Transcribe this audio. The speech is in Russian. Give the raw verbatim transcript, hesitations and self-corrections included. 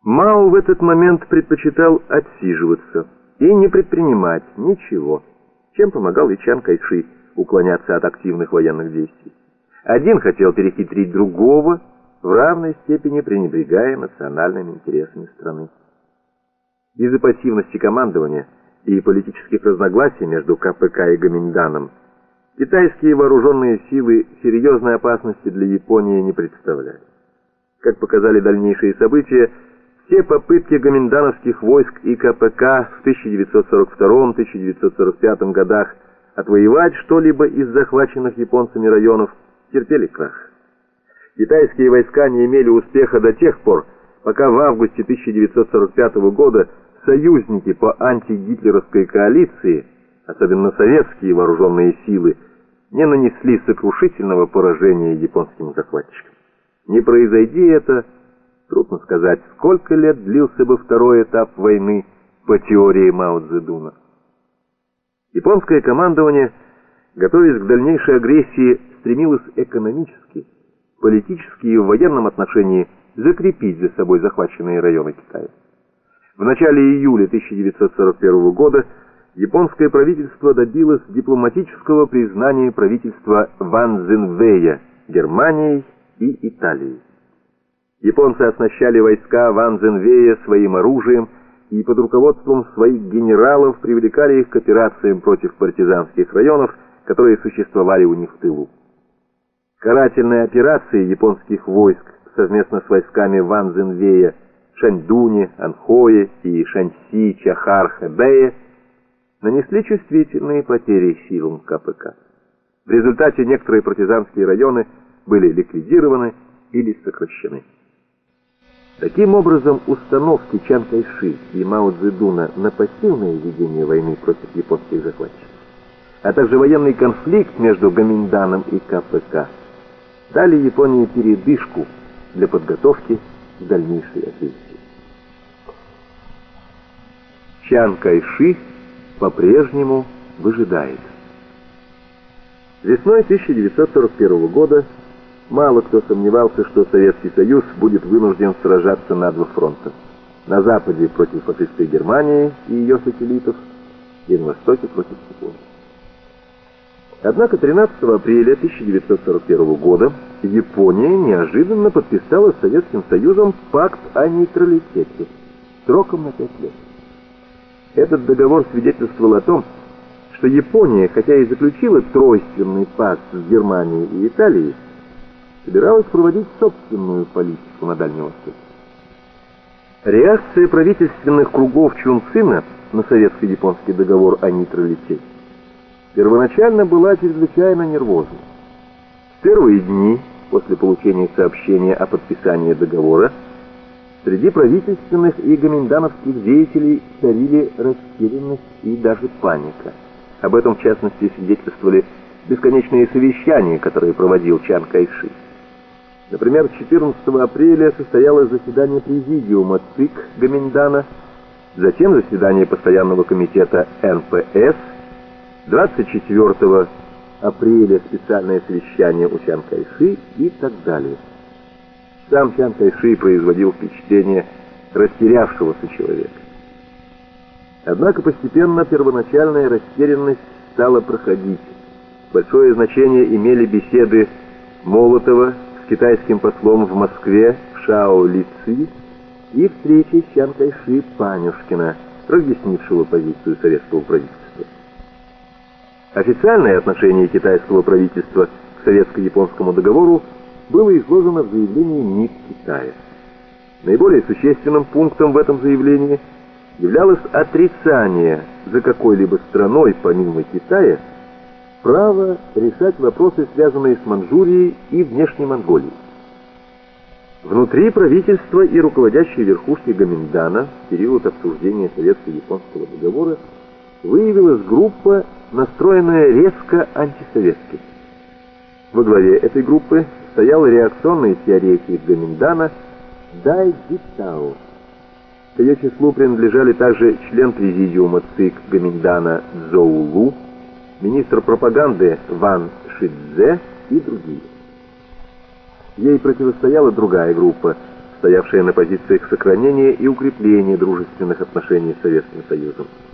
Мао в этот момент предпочитал отсиживаться и не предпринимать ничего, чем помогал и Чан Кайши уклоняться от активных военных действий. Один хотел перехитрить другого, в равной степени пренебрегая национальными интересами страны. Из-за пассивности командования и политических разногласий между ка пэ ка и Гоминданом китайские вооруженные силы серьезной опасности для Японии не представляли. Как показали дальнейшие события, все попытки гоминдановских войск и ка пэ ка в тысяча девятьсот сорок втором — тысяча девятьсот сорок пятом годах отвоевать что-либо из захваченных японцами районов терпели крах. Китайские войска не имели успеха до тех пор, пока в августе тысяча девятьсот сорок пятого года союзники по антигитлеровской коалиции, особенно советские вооруженные силы, не нанесли сокрушительного поражения японским захватчикам. Не произойди это, трудно сказать, сколько лет длился бы второй этап войны по теории Мао Цзэдуна. Японское командование, готовясь к дальнейшей агрессии, стремилось экономически, политически и в военном отношении закрепить за собой захваченные районы Китая. В начале июля тысяча девятьсот сорок первого года японское правительство добилось дипломатического признания правительства Ван Цзиньвэя Германией и Италией. Японцы оснащали войска Ван Цзиньвэя своим оружием и под руководством своих генералов привлекали их к операциям против партизанских районов, которые существовали у них в тылу. Карательные операции японских войск совместно с войсками Ван Цзиньвэя в Шаньдуне, Анхое и Шаньси, Чахар, Хэбэе нанесли чувствительные потери силам ка пэ ка. В результате некоторые партизанские районы были ликвидированы или сокращены. Таким образом, установки Чан Кайши и Мао Цзэдуна на пассивное ведение войны против японских захватчиков, а также военный конфликт между Гоминданом и ка пэ ка дали Японии передышку для подготовки к дальнейшей агрессии. Чан Кайши по-прежнему выжидает. Весной тысяча девятьсот сорок первого года мало кто сомневался, что Советский Союз будет вынужден сражаться на два фронта: на западе против фашистской Германии и ее сателлитов, и на востоке против Японии. Однако тринадцатого апреля тысяча девятьсот сорок первого года Япония неожиданно подписала с Советским Союзом пакт о нейтралитете сроком на пять лет. Этот договор свидетельствовал о том, что Япония, хотя и заключила тройственный пакт с Германией и Италией, собиралась проводить собственную политику на Дальнем Востоке. Реакция правительственных кругов Чунцина на советско-японский договор о нейтралитете первоначально была чрезвычайно нервозной. В первые дни после получения сообщения о подписании договора среди правительственных и гоминдановских деятелей царили растерянность и даже паника. Об этом, в частности, свидетельствовали бесконечные совещания, которые проводил Чан Кайши. Например, четырнадцатого апреля состоялось заседание президиума ЦИК Гоминдана, затем заседание постоянного комитета эн пэ эс, двадцать четвёртого апреля специальное совещание у Чан Кайши и так далее. Сам Чан Кайши производил впечатление растерявшегося человека. Однако постепенно первоначальная растерянность стала проходить. Большое значение имели беседы Молотова с китайским послом в Москве Шао Ли Ци и встречи с Чан Кайши Панюшкина, разъяснившего позицию советского правительства. Официальное отношение китайского правительства к советско-японскому договору было изложено в заявлении МИД Китая. Наиболее существенным пунктом в этом заявлении являлось отрицание за какой-либо страной, помимо Китая, права решать вопросы, связанные с Манчжурией и Внешней Монголией. Внутри правительства и руководящей верхушки Гоминдана в период обсуждения советско-японского договора выявилась группа, настроенная резко антисоветски. Во главе этой группы стоял реакционный теоретик Гоминдана Дай Цзитао. К ее числу принадлежали также член президиума ЦИК Гоминдана Цзоу Лу, министр пропаганды Ван Шидзе и другие. Ей противостояла другая группа, стоявшее на позициях сохранения и укрепления дружественных отношений с Советским Союзом.